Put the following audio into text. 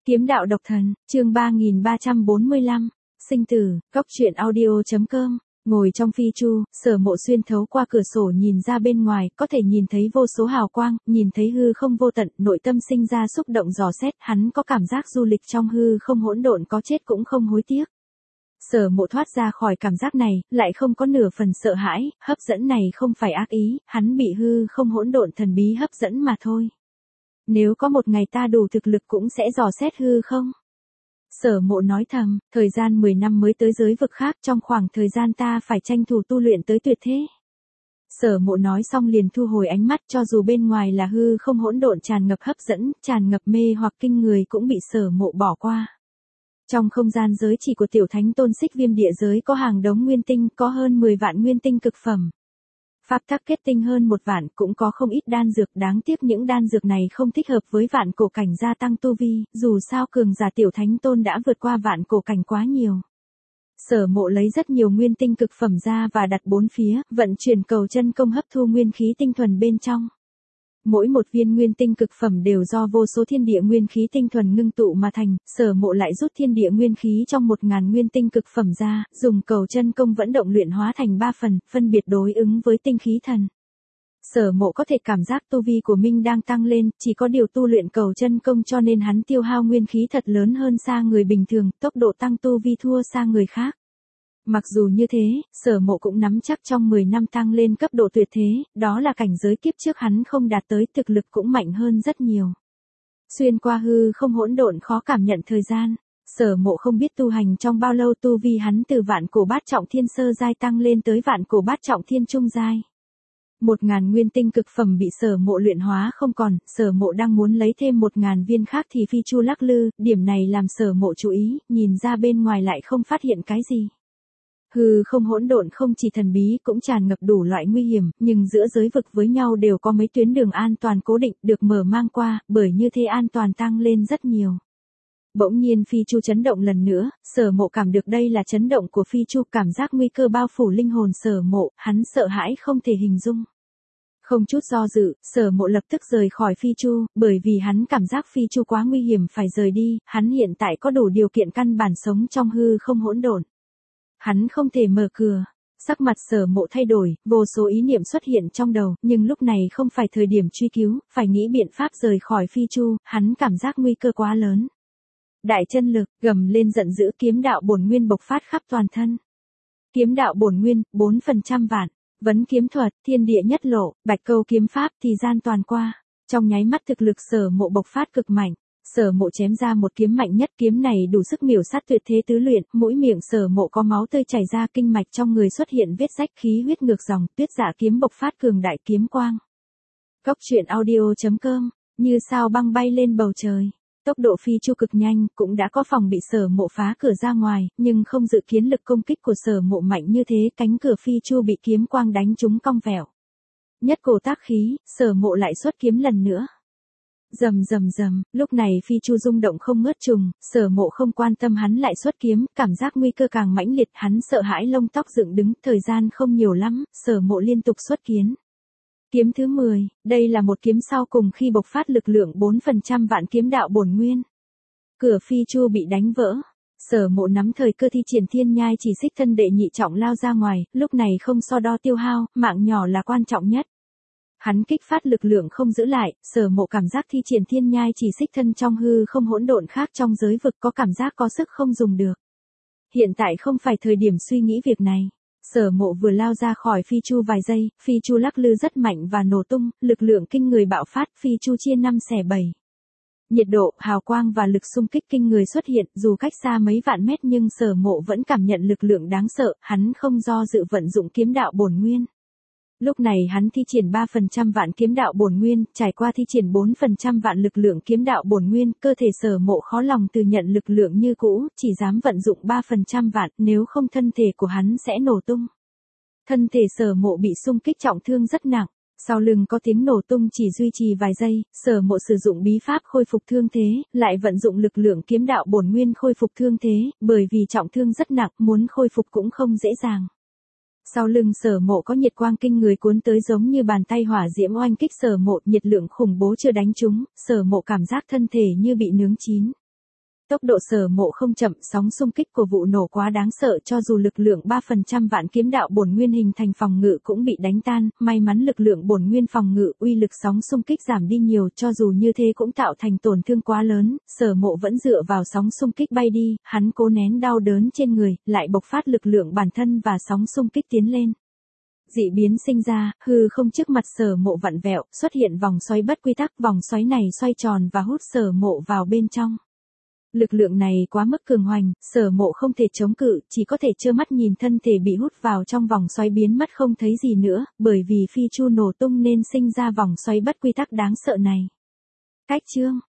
Kiếm đạo độc thần, chương 3345, sinh tử, góc truyện audio.com. Ngồi trong phi chu, Sở Mộ xuyên thấu qua cửa sổ nhìn ra bên ngoài, có thể nhìn thấy vô số hào quang, nhìn thấy hư không vô tận, nội tâm sinh ra xúc động dò xét, hắn có cảm giác du lịch trong hư không hỗn độn, có chết cũng không hối tiếc. Sở Mộ thoát ra khỏi cảm giác này, lại không có nửa phần sợ hãi, hấp dẫn này không phải ác ý, hắn bị hư không hỗn độn thần bí hấp dẫn mà thôi. Nếu có một ngày ta đủ thực lực cũng sẽ dò xét hư không? Sở Mộ nói thầm, thời gian 10 năm mới tới giới vực khác, trong khoảng thời gian ta phải tranh thủ tu luyện tới tuyệt thế. Sở Mộ nói xong liền thu hồi ánh mắt, cho dù bên ngoài là hư không hỗn độn tràn ngập hấp dẫn, tràn ngập mê hoặc kinh người cũng bị Sở Mộ bỏ qua. Trong không gian giới chỉ của tiểu thánh tôn Xích Viêm địa giới có hàng đống nguyên tinh, có hơn 10 vạn nguyên tinh cực phẩm. Pháp tắc kết tinh hơn 1 vạn, cũng có không ít đan dược, đáng tiếc những đan dược này không thích hợp với vạn cổ cảnh gia tăng tu vi, dù sao cường giả tiểu thánh tôn đã vượt qua vạn cổ cảnh quá nhiều. Sở Mộ lấy rất nhiều nguyên tinh cực phẩm ra và đặt bốn phía, vận chuyển cầu chân công hấp thu nguyên khí tinh thuần bên trong. Mỗi một viên nguyên tinh cực phẩm đều do vô số thiên địa nguyên khí tinh thuần ngưng tụ mà thành, Sở Mộ lại rút thiên địa nguyên khí trong 1000 nguyên tinh cực phẩm ra, dùng cầu chân công vẫn động luyện hóa thành 3 phần, phân biệt đối ứng với tinh khí thần. Sở Mộ có thể cảm giác tu vi của mình đang tăng lên, chỉ có điều tu luyện cầu chân công cho nên hắn tiêu hao nguyên khí thật lớn hơn xa người bình thường, tốc độ tăng tu vi thua xa người khác. Mặc dù như thế, Sở Mộ cũng nắm chắc trong 10 năm tăng lên cấp độ tuyệt thế, đó là cảnh giới kiếp trước hắn không đạt tới, thực lực cũng mạnh hơn rất nhiều. Xuyên qua hư không hỗn độn khó cảm nhận thời gian, Sở Mộ không biết tu hành trong bao lâu, tu vi hắn từ vạn cổ bát trọng thiên sơ giai tăng lên tới vạn cổ bát trọng thiên trung giai. 1000 nguyên tinh cực phẩm bị Sở Mộ luyện hóa không còn, Sở Mộ đang muốn lấy thêm 1000 viên khác thì phi chu lắc lư, điểm này làm Sở Mộ chú ý, nhìn ra bên ngoài lại không phát hiện cái gì. Hư không hỗn độn không chỉ thần bí cũng tràn ngập đủ loại nguy hiểm, nhưng giữa giới vực với nhau đều có mấy tuyến đường an toàn cố định được mở mang qua, bởi như thế an toàn tăng lên rất nhiều. Bỗng nhiên phi chu chấn động lần nữa, Sở Mộ cảm được đây là chấn động của phi chu, cảm giác nguy cơ bao phủ linh hồn Sở Mộ, hắn sợ hãi không thể hình dung. Không chút do dự, Sở Mộ lập tức rời khỏi phi chu, bởi vì hắn cảm giác phi chu quá nguy hiểm phải rời đi, hắn hiện tại có đủ điều kiện căn bản sống trong hư không hỗn độn. Hắn không thể mở cửa. Sắc mặt Sở Mộ thay đổi, vô số ý niệm xuất hiện trong đầu, nhưng lúc này không phải thời điểm truy cứu, phải nghĩ biện pháp rời khỏi phi chu, hắn cảm giác nguy cơ quá lớn. Đại chân lực, gầm lên giận dữ, kiếm đạo bổn nguyên bộc phát khắp toàn thân. Kiếm đạo bổn nguyên, 4% vạn, vấn kiếm thuật, thiên địa nhất lộ, bạch câu kiếm pháp, thì gian toàn qua. Trong nháy mắt thực lực Sở Mộ bộc phát cực mạnh. Sở Mộ chém ra một kiếm mạnh nhất, kiếm này đủ sức miểu sát tuyệt thế tứ luyện, mũi miệng Sở Mộ có máu tươi chảy ra, kinh mạch trong người xuất hiện vết rách, khí huyết ngược dòng, tuyết dạ kiếm bộc phát cường đại kiếm quang. Góc truyện audio.com, như sao băng bay lên bầu trời. Tốc độ phi chu cực nhanh, cũng đã có phòng bị Sở Mộ phá cửa ra ngoài, nhưng không dự kiến lực công kích của Sở Mộ mạnh như thế, cánh cửa phi chu bị kiếm quang đánh trúng cong vẹo. Nhất cổ tác khí, Sở Mộ lại xuất kiếm lần nữa. Rầm rầm rầm, lúc này phi chu rung động không ngớt trùng, Sở Mộ không quan tâm hắn lại xuất kiếm, cảm giác nguy cơ càng mãnh liệt, hắn sợ hãi lông tóc dựng đứng, thời gian không nhiều lắm, Sở Mộ liên tục xuất kiếm. Kiếm thứ 10, đây là một kiếm sau cùng khi bộc phát lực lượng 4% vạn kiếm đạo bổn nguyên. Cửa phi chu bị đánh vỡ. Sở Mộ nắm thời cơ thi triển thiên nhai chỉ xích thân đệ nhị trọng lao ra ngoài, lúc này không so đo tiêu hao, mạng nhỏ là quan trọng nhất. Hắn kích phát lực lượng không giữ lại, Sở Mộ cảm giác thi triển thiên nhai chỉ xích thân trong hư không hỗn độn khác trong giới vực, có cảm giác có sức không dùng được. Hiện tại không phải thời điểm suy nghĩ việc này. Sở Mộ vừa lao ra khỏi phi chu vài giây, phi chu lắc lư rất mạnh và nổ tung, lực lượng kinh người bạo phát, phi chu chia 5 xẻ 7. Nhiệt độ, hào quang và lực xung kích kinh người xuất hiện, dù cách xa mấy vạn mét nhưng Sở Mộ vẫn cảm nhận lực lượng đáng sợ, hắn không do dự vận dụng kiếm đạo bổn nguyên. Lúc này hắn thi triển 3% vạn kiếm đạo bổn nguyên, trải qua thi triển 4% vạn lực lượng kiếm đạo bổn nguyên, cơ thể Sở Mộ khó lòng từ nhận lực lượng như cũ, chỉ dám vận dụng 3% vạn, nếu không thân thể của hắn sẽ nổ tung. Thân thể Sở Mộ bị xung kích trọng thương rất nặng, sau lưng có tiếng nổ tung chỉ duy trì vài giây, Sở Mộ sử dụng bí pháp khôi phục thương thế, lại vận dụng lực lượng kiếm đạo bổn nguyên khôi phục thương thế, bởi vì trọng thương rất nặng, muốn khôi phục cũng không dễ dàng. Sau lưng Sở Mộ có nhiệt quang kinh người cuốn tới giống như bàn tay hỏa diễm oanh kích Sở Mộ, nhiệt lượng khủng bố chưa đánh trúng, Sở Mộ cảm giác thân thể như bị nướng chín. Tốc độ Sở Mộ không chậm, sóng xung kích của vụ nổ quá đáng sợ cho dù lực lượng 3% vạn kiếm đạo bổn nguyên hình thành phòng ngự cũng bị đánh tan, may mắn lực lượng bổn nguyên phòng ngự uy lực sóng xung kích giảm đi nhiều, cho dù như thế cũng tạo thành tổn thương quá lớn, Sở Mộ vẫn dựa vào sóng xung kích bay đi, hắn cố nén đau đớn trên người, lại bộc phát lực lượng bản thân và sóng xung kích tiến lên. Dị biến sinh ra, hư không trước mặt Sở Mộ vặn vẹo, xuất hiện vòng xoáy bất quy tắc, vòng xoáy này xoay tròn và hút Sở Mộ vào bên trong. Lực lượng này quá mức cường hoành, Sở Mộ không thể chống cự, chỉ có thể trơ mắt nhìn thân thể bị hút vào trong vòng xoáy biến mất không thấy gì nữa, bởi vì phi chu nổ tung nên sinh ra vòng xoáy bất quy tắc đáng sợ này. Cách chương